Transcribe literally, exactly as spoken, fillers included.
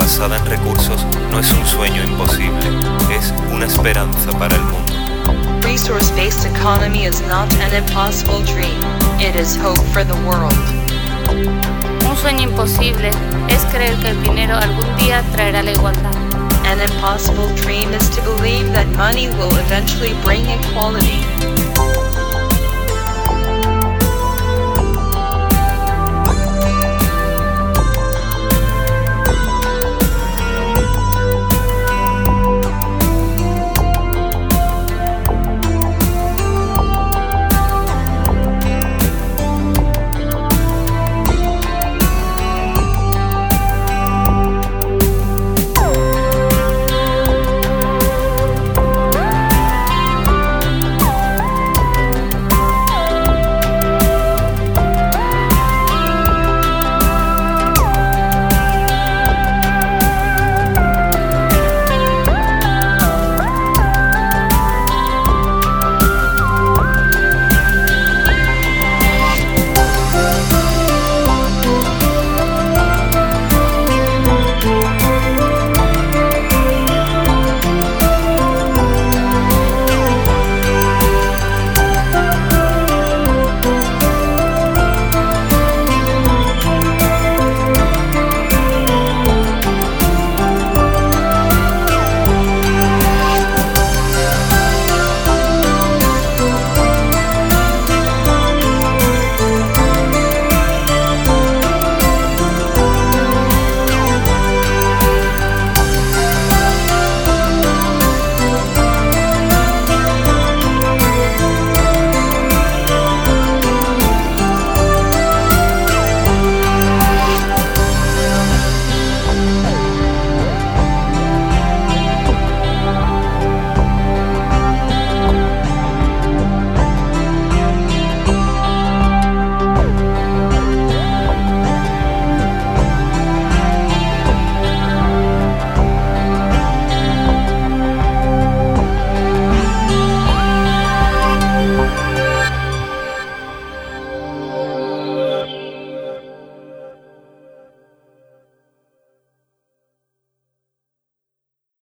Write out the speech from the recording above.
basada en recursos no es un sueño imposible, es una esperanza para el mundo. Resource-based economy is not an impossible dream, it is hope for the world. Un sueño imposible es creer que el dinero algún día traerá la igualdad. An impossible dream is to believe that money will eventually bring equality.